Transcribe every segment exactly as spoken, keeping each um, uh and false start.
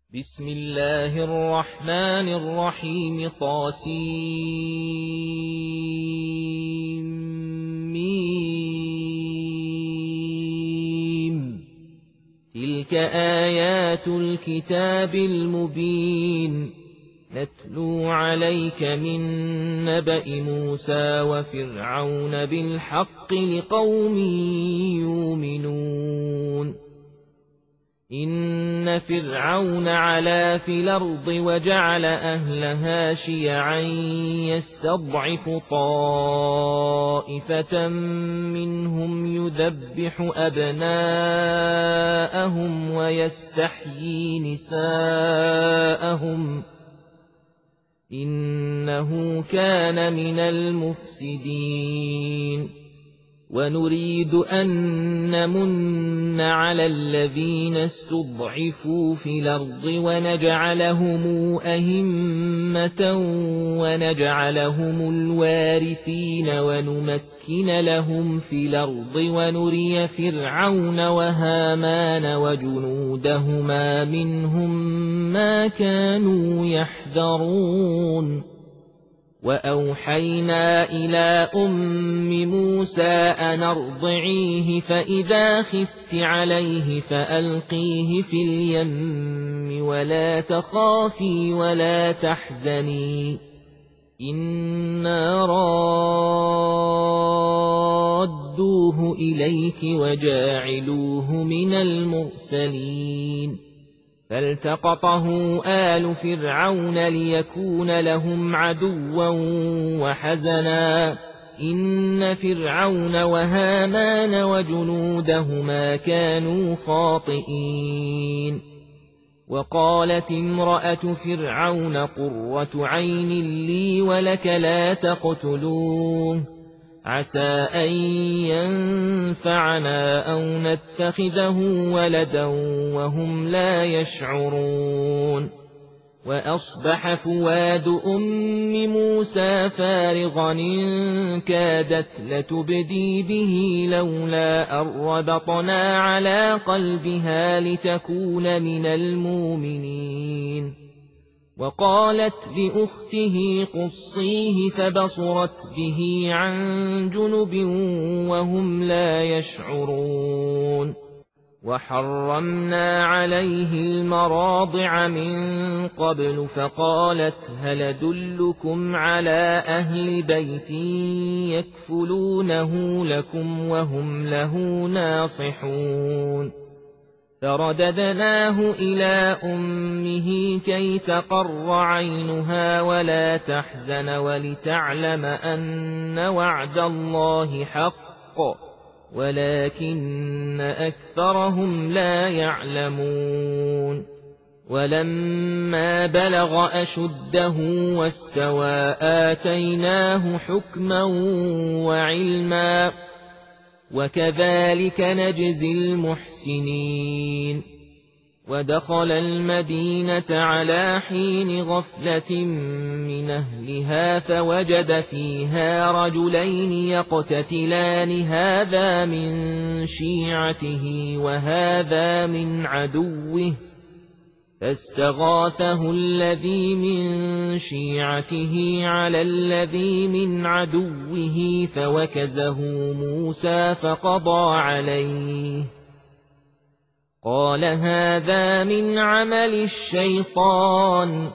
بسم الله الرحمن الرحيم طاسيم تلك آيات الكتاب المبين نتلو عليك من نبأ موسى وفرعون بالحق لقوم يؤمنون إن فرعون علا في الأرض وجعل أهلها شيعا يستضعف طائفة منهم يذبح أبناءهم ويستحيي نساءهم إنه كان من المفسدين ونريد أن نمن على الذين استضعفوا في الأرض ونجعلهم أئمة ونجعلهم الوارثين ونمكن لهم في الأرض ونري فرعون وهامان وجنودهما منهم ما كانوا يحذرون وأوحينا إلى أم موسى أن أرضعيه فإذا خفت عليه فألقيه في اليم ولا تخافي ولا تحزني إنا رادوه إليك وجاعلوه من المرسلين فالتقطه آل فرعون ليكون لهم عدوا وحزنا إن فرعون وهامان وجنودهما كانوا خاطئين وقالت امرأة فرعون قرة عين لي ولك لا تقتلوه عسى أن ينفعنا أو نتخذه ولدا وهم لا يشعرون وأصبح فؤاد أم موسى فارغا إن كادت لتبدي به لولا أن ربطنا على قلبها لتكون من المؤمنين وقالت لأخته قصيه فبصرت به عن جنب وهم لا يشعرون وحرمنا عليه المراضع من قبل فقالت هل أدلكم على أهل بيت يكفلونه لكم وهم له ناصحون فرددناه إلى أمه كي تقر عينها ولا تحزن ولتعلم أن وعد الله حق ولكن أكثرهم لا يعلمون ولما بلغ أشده واستوى آتيناه حكما وعلما وكذلك نجزي المحسنين ودخل المدينة على حين غفلة من أهلها فوجد فيها رجلين يقتتلان هذا من شيعته وهذا من عدوه فاستغاثه الذي من شيعته على الذي من عدوه فوكزه موسى فقضى عليه قال هذا من عمل الشيطان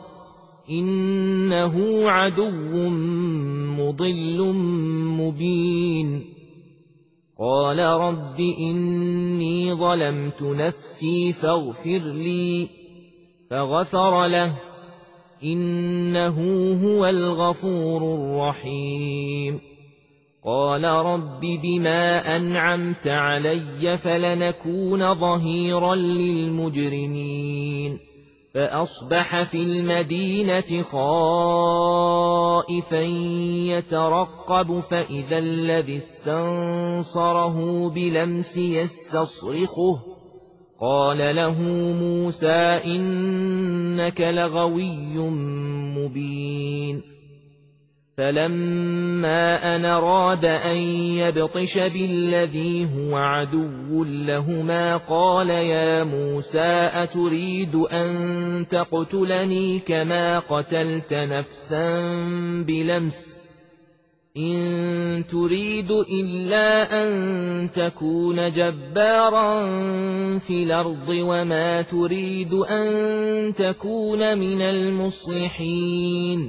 إنه عدو مضل مبين قال رب إني ظلمت نفسي فاغفر لي فغفر له إنه هو الغفور الرحيم قال رب بما أنعمت علي فلنكون ظهيرا للمجرمين فأصبح في المدينة خائفا يترقب فإذا الذي استنصره بلمس يستصرخه قال له موسى إنك لغوي مبين فلما أن أراد أن يبطش بالذي هو عدو لهما قال يا موسى أتريد أن تقتلني كما قتلت نفسا بلمس إن تريد إلا أن تكون جبارا في الأرض وما تريد أن تكون من المصلحين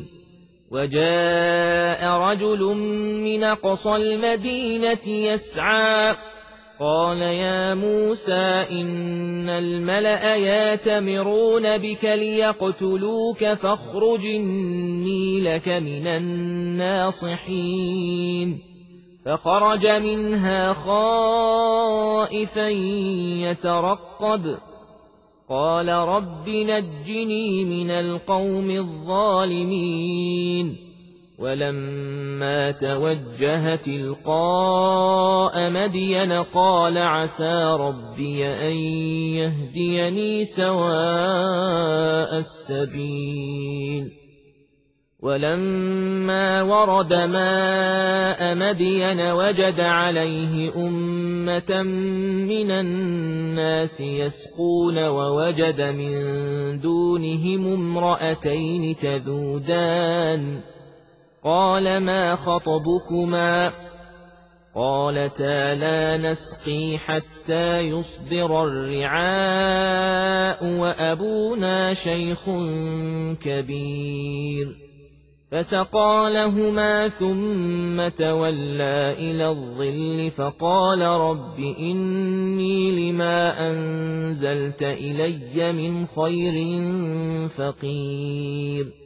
وجاء رجل من أقصى المدينة يسعى قال يا موسى إن الملأ يأتمرون بك ليقتلوك فاخرج إني لك من الناصحين فخرج منها خائفا يترقب قال رب نجني من القوم الظالمين ولما توجه تلقاء مدين قال عسى ربي أن يهديني سواء السبيل ولما ورد ماء مدين وجد عليه أمة من الناس يسقون ووجد من دونهم امرأتين تذودان قال ما خطبكما قالتا لا نسقي حتى يصدر الرعاء وأبونا شيخ كبير فسقى لهما ثم تولى إلى الظل فقال رب إني لما أنزلت إلي من خير فقير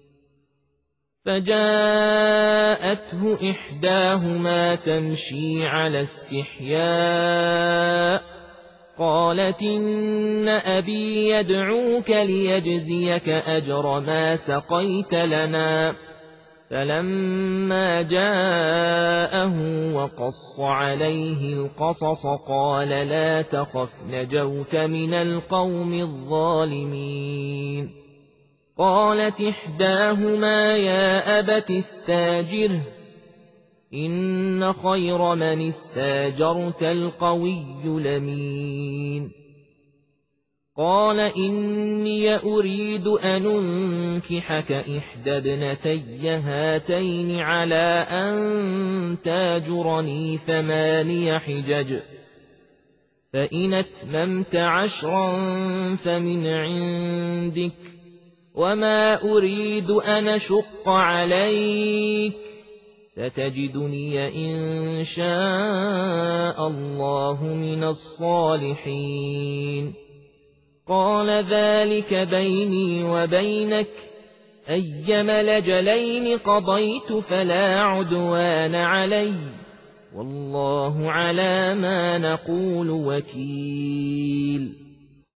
فجاءته إحداهما تمشي على استحياء قالت إن أبي يدعوك ليجزيك أجر ما سقيت لنا فلما جاءه وقص عليه القصص قال لا تخف نجوت من القوم الظالمين قالت إحداهما يا أبت استاجره إن خير من استاجرت القوي الأمين قال إني أريد أن أنكحك إحدى ابنتي هاتين على أن تاجرني ثماني حجج فإن أتممت عشرا فمن عندك وما أريد أن أشق عليك ستجدني إن شاء الله من الصالحين قال ذلك بيني وبينك أيما الأجلين قضيت فلا عدوان علي والله على ما نقول وكيل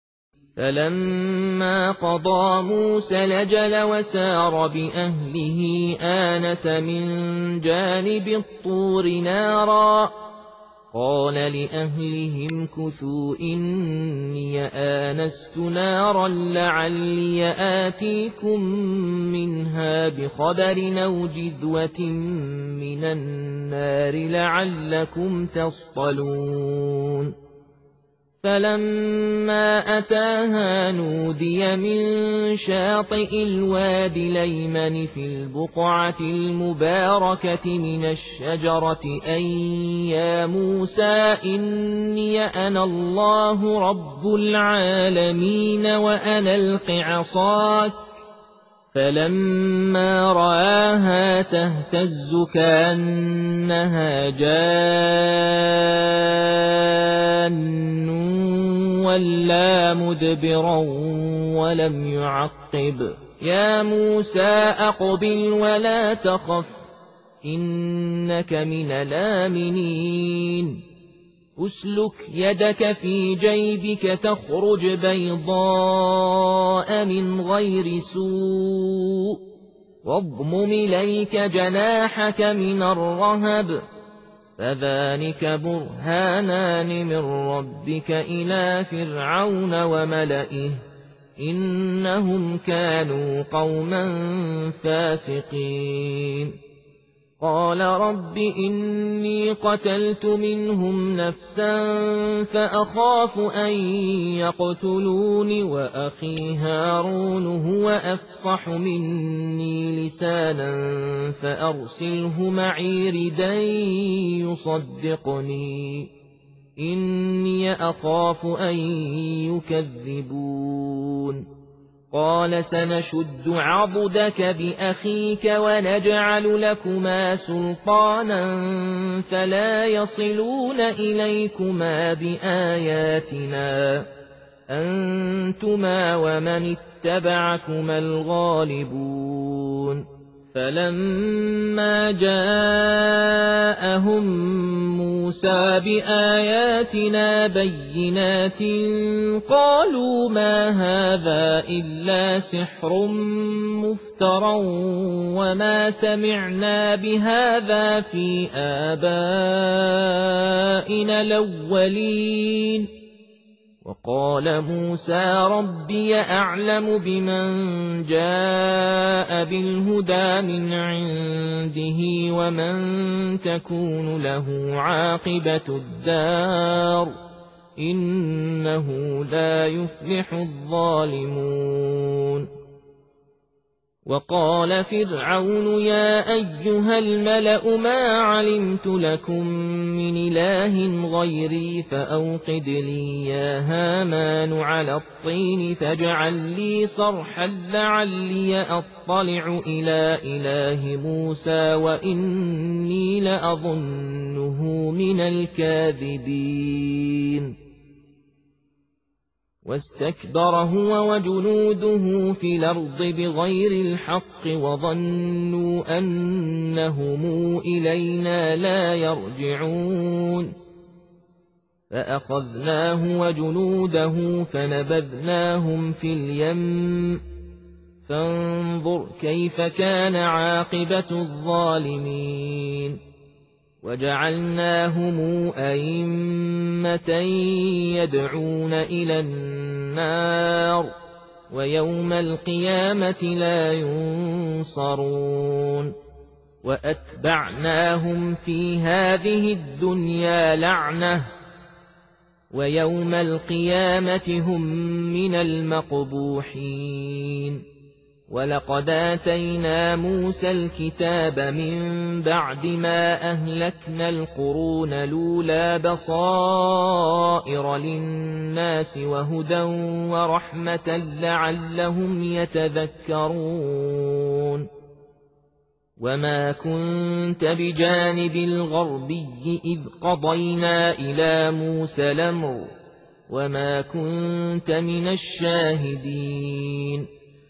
فلما قضى موسى الأجل وسار بأهله آنس من جانب الطور نارا قال لأهلهم كثوا إني آنست نارا لعلي آتيكم منها بخبر أو جذوة من النار لعلكم تصطلون فلما أتاها نودي من شاطئ الوادي الأيمن في البقعة المباركة من الشجرة أن يا موسى إني أنا الله رب العالمين وأنا ألق عصاك فلما رآها تهتز كأنها جان ولا مدبرا ولم يعقب يا موسى أقبل ولا تخف إنك من الآمنين أسلك يدك في جيبك تخرج بيضاء من غير سوء واضمم إليك جناحك من الرهب فذلك برهانان من ربك إلى فرعون وملئه إنهم كانوا قوما فاسقين قال رب إني قتلت منهم نفسا فأخاف أن يقتلون وأخي هارون هو أفصح مني لسانا فأرسله معي ردا يصدقني إني أخاف أن يكذبون قال سنشد عضدك بأخيك ونجعل لكما سلطانا فلا يصلون إليكما بآياتنا أنتما ومن اتبعكما الغالبون فلما جاءهم موسى بآياتنا بينات قالوا ما هذا إلا سحر مفترى وما سمعنا بهذا في آبائنا الأولين وقال موسى ربي أعلم بمن جاء بالهدى من عنده ومن تكون له عاقبة الدار إنه لا يفلح الظالمون وقال فرعون يا أيها الملأ ما علمت لكم من إله غيري فأوقد لي يا هامان على الطين فاجعل لي صرحا لعلي أطلع إلى إله موسى وإني لأظنه من الكاذبين واستكبر هو وجنوده في الأرض بغير الحق وظنوا أنهم إلينا لا يرجعون فأخذناه وجنوده فنبذناهم في اليم فانظر كيف كان عاقبة الظالمين وجعلناهم أئمة يدعون إلى النار ويوم القيامة لا ينصرون وأتبعناهم في هذه الدنيا لعنة ويوم القيامة هم من المقبوحين ولقد آتينا موسى الكتاب من بعد ما أهلكنا القرون الأولى بصائر للناس وهدى ورحمة لعلهم يتذكرون وما كنت بجانب الغربي إذ قضينا إلى موسى الأمر وما كنت من الشاهدين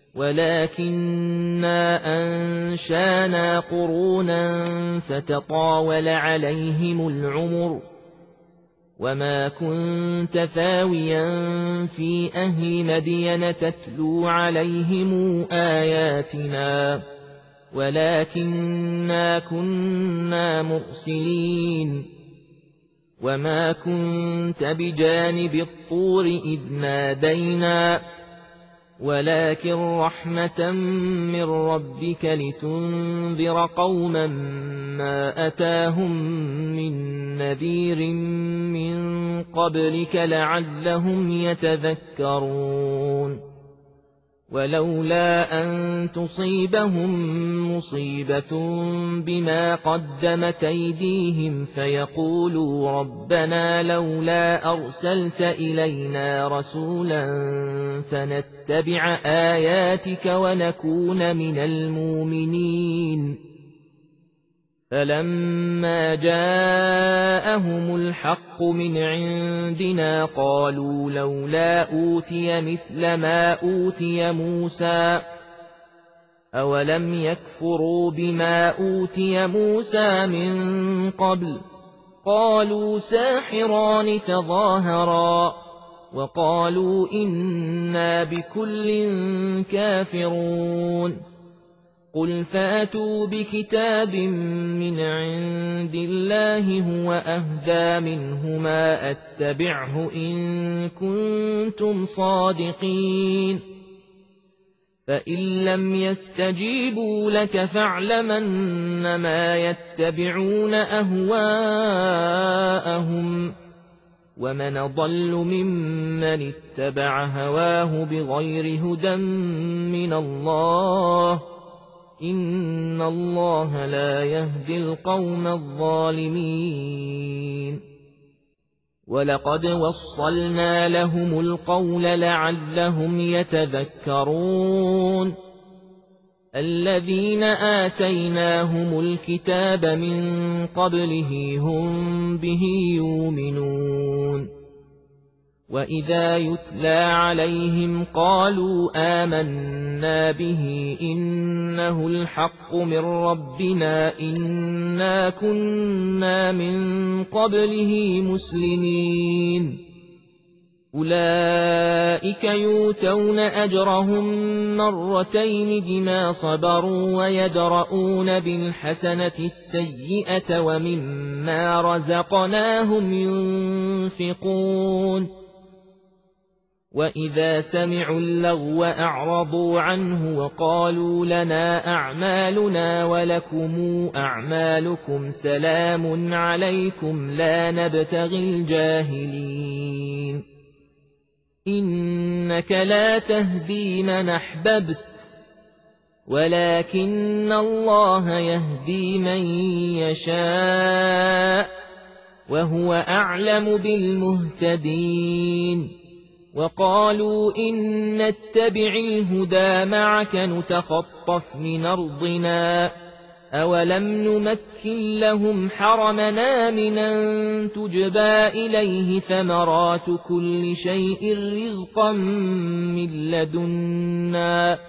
ولكننا أنشانا قرونا فتطاول عليهم العمر وما كنت ثاويا في أهل مدين تتلو عليهم آياتنا ولكننا كنا مرسلين وما كنت بجانب الطور إذ نادينا ولكن رحمة من ربك لتنذر قوما ما أتاهم من نذير من قبلك لعلهم يتذكرون ولولا أن تصيبهم مصيبة بما قدمت أيديهم فيقولوا ربنا لولا أرسلت إلينا رسولا فنتبع آياتك ونكون من المؤمنين فلما جاءهم الحق من عندنا قالوا لولا أوتي مثل ما أوتي موسى أولم يكفروا بما أوتي موسى من قبل قالوا ساحران تظاهرا وقالوا إنا بكل كافرون قل فاتوا بكتاب من عند الله هو أهدى منهما أتبعه إن كنتم صادقين فإن لم يستجيبوا لك فاعلم أنما يتبعون أهواءهم ومن ضل ممن اتبع هواه بغير هدى من الله إن الله لا يهدي القوم الظالمين ولقد وصلنا لهم القول لعلهم يتذكرون الذين آتيناهم الكتاب من قبله هم به يؤمنون وإذا يتلى عليهم قالوا آمنا به إنه الحق من ربنا إنا كنا من قبله مسلمين أولئك يؤتون أجرهم مرتين بما صبروا ويدرؤون بالحسنة السيئة ومما رزقناهم ينفقون وإذا سمعوا اللغو أعرضوا عنه وقالوا لنا أعمالنا ولكم أعمالكم سلام عليكم لا نبتغي الجاهلين إنك لا تهدي من أحببت ولكن الله يهدي من يشاء وهو أعلم بالمهتدين وقالوا إن نتبع الهدى معك نتخطف من أرضنا أولم نمكن لهم حرمنا من أن تجبى إليه ثمرات كل شيء رزقا من لدنا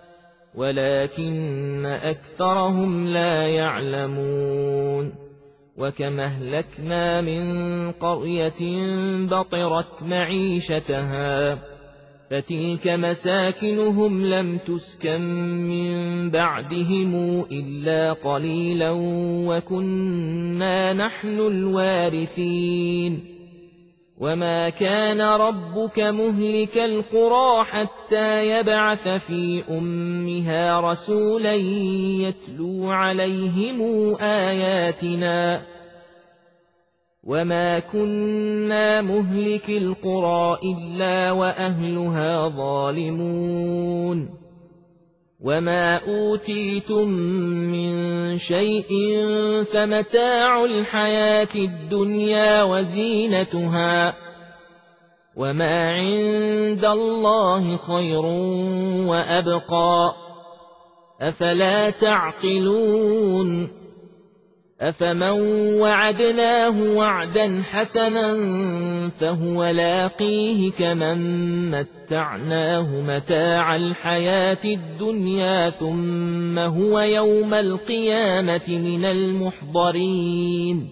ولكن أكثرهم لا يعلمون وكم أهلكنا من قرية بطرت معيشتها فتلك مساكنهم لم تسكن من بعدهم إلا قليلا وكنا نحن الوارثين وما كان ربك مهلك القرى حتى يبعث في أمها رسولا يتلو عليهم آياتنا وما كنا مهلك القرى إلا وأهلها ظالمون وما أوتيتم من شيء فمتاع الحياة الدنيا وزينتها وما عند الله خير وأبقى أفلا تعقلون أفمن وعدناه وعدا حسنا فهو لاقيه كمن متعناه متاع الحياة الدنيا ثم هو يوم القيامة من المحضرين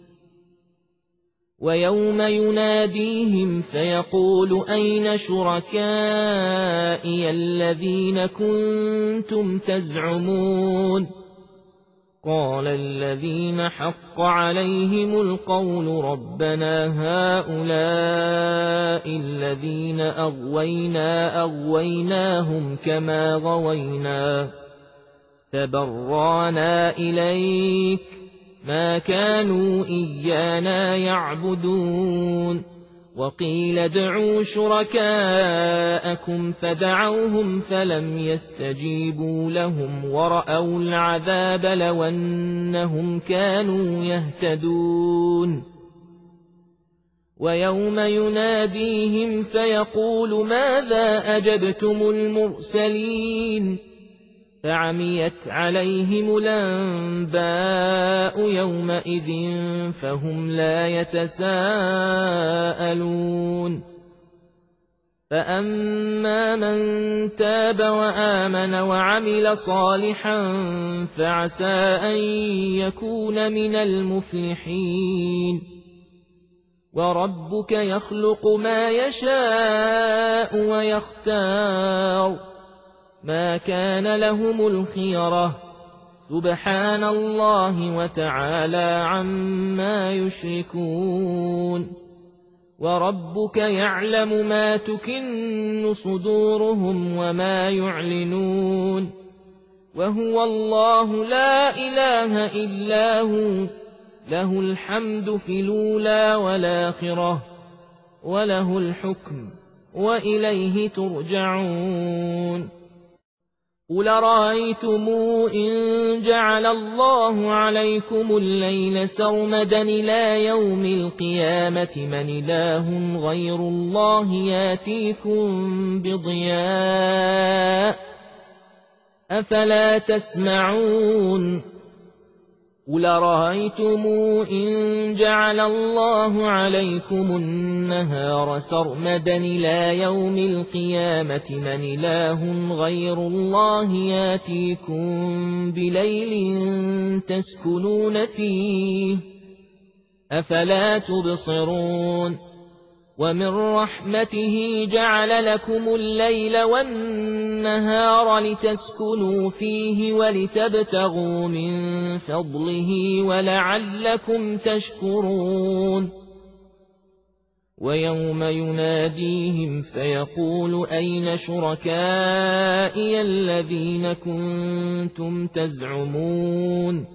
ويوم يناديهم فيقول أين شركائي الذين كنتم تزعمون قال الذين حق عليهم القول ربنا هؤلاء الذين أغوينا أغويناهم كما غوينا فبرانا إليك ما كانوا إيانا يعبدون وقيل ادعوا شركاءكم فدعوهم فلم يستجيبوا لهم ورأوا العذاب لو أنهم كانوا يهتدون ويوم يناديهم فيقول ماذا أجبتم المرسلين فعميت عليهم الأنباء يومئذ فهم لا يتساءلون فأما من تاب وآمن وعمل صالحا فعسى أن يكون من المفلحين وربك يخلق ما يشاء ويختار ما كان لهم الخيرة سبحان الله وتعالى عما يشركون وربك يعلم ما تكن صدورهم وما يعلنون وهو الله لا إله إلا هو له الحمد في الأولى والآخرة وله الحكم وإليه ترجعون قل رأيتم إن جعل الله عليكم الليل سرمدا إلى يوم القيامة من إله غير الله ياتيكم بضياء أفلا تسمعون قل رأيتم إن جعل الله عليكم النهار سرمدا إلى يوم القيامة من إله غير الله ياتيكم بليل تسكنون فيه أفلا تبصرون ومن رحمته جعل لكم الليل والنهار لتسكنوا فيه ولتبتغوا من فضله ولعلكم تشكرون ويوم يناديهم فيقول أين شركائي الذين كنتم تزعمون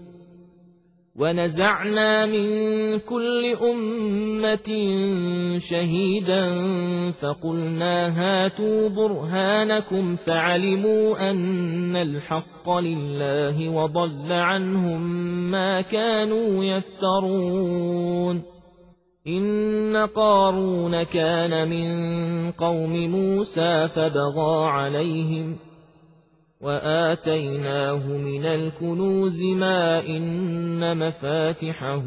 ونزعنا من كل أمة شهيدا فقلنا هاتوا برهانكم فعلموا أن الحق لله وضل عنهم ما كانوا يفترون إن قارون كان من قوم موسى فبغى عليهم وآتيناه من الكنوز ما إن مفاتحه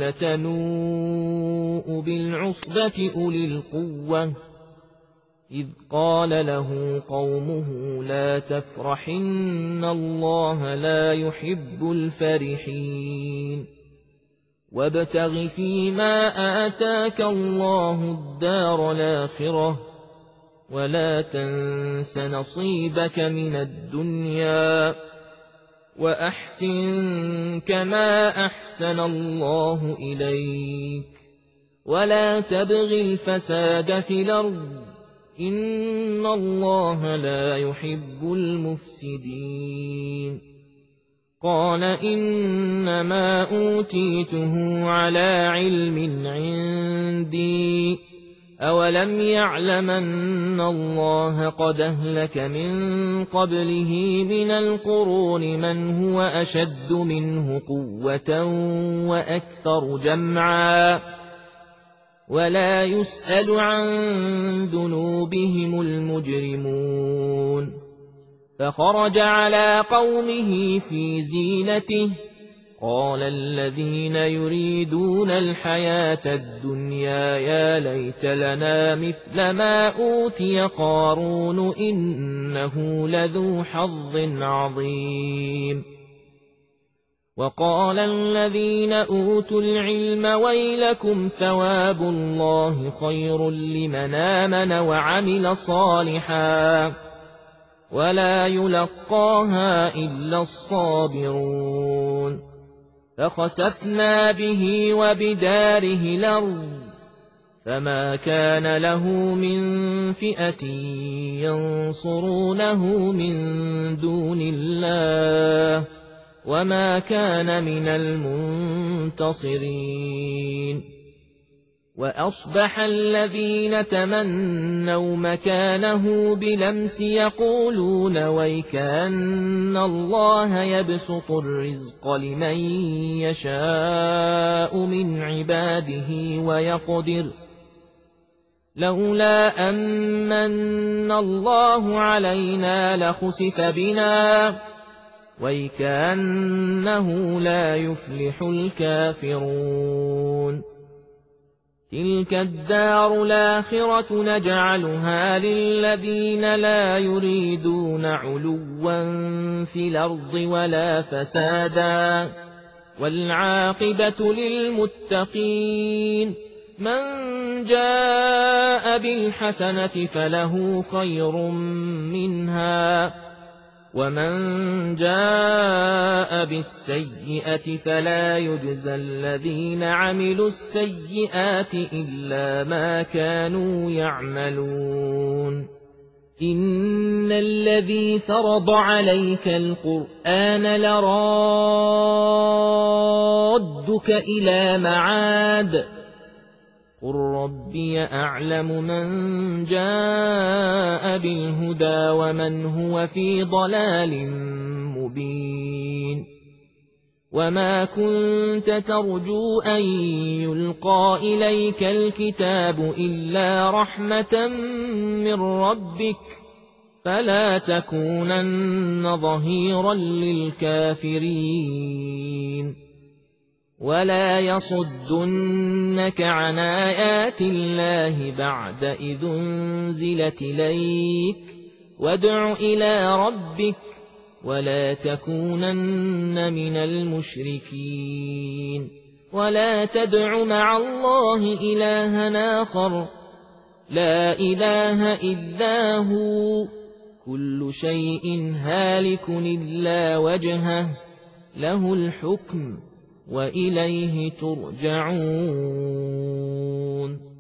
لتنوء بالعصبة أولي القوة إذ قال له قومه لا تفرح إن الله لا يحب الفرحين وابتغ فيما آتاك الله الدار الآخرة ولا تنس نصيبك من الدنيا وأحسن كما أحسن الله إليك ولا تبغ الفساد في الأرض إن الله لا يحب المفسدين قال إنما أوتيته على علم عندي أولم يعلم أن الله قد أهلك من قبله من القرون من هو أشد منه قوة وأكثر جمعا ولا يسأل عن ذنوبهم المجرمون فخرج على قومه في زينته قال الذين يريدون الحياة الدنيا يا ليت لنا مثل ما أوتي قارون إنه لذو حظ عظيم وقال الذين أوتوا العلم ويلكم ثواب الله خير لمن آمن وعمل صالحا ولا يلقاها إلا الصابرون فخسفنا به وبداره الأرض فما كان له من فئة ينصرونه من دون الله وما كان من المنتصرين وأصبح الذين تمنوا مكانه بلمس يقولون ويكأن الله يبسط الرزق لمن يشاء من عباده ويقدر لولا أمن الله علينا لخسف بنا ويكأنه لا يفلح الكافرون تلك الدار الآخرة نجعلها للذين لا يريدون علوا في الأرض ولا فسادا والعاقبة للمتقين من جاء بالحسنة فله خير منها ومن جاء بالسيئة فلا يجزى الذين عملوا السيئات إلا ما كانوا يعملون إن الذي فرض عليك القرآن لرادك إلى معاد قل ربي أعلم من جاء بالهدى ومن هو في ضلال مبين وما كنت ترجو أن يلقى إليك الكتاب إلا رحمة من ربك فلا تكونن ظهيرا للكافرين ولا يصدنك عن آيات الله بعد إذ أنزلت إليك وادع إلى ربك ولا تكونن من المشركين ولا تدع مع الله إلها آخر لا إله إلا هو كل شيء هالك إلا وجهه له الحكم وإليه ترجعون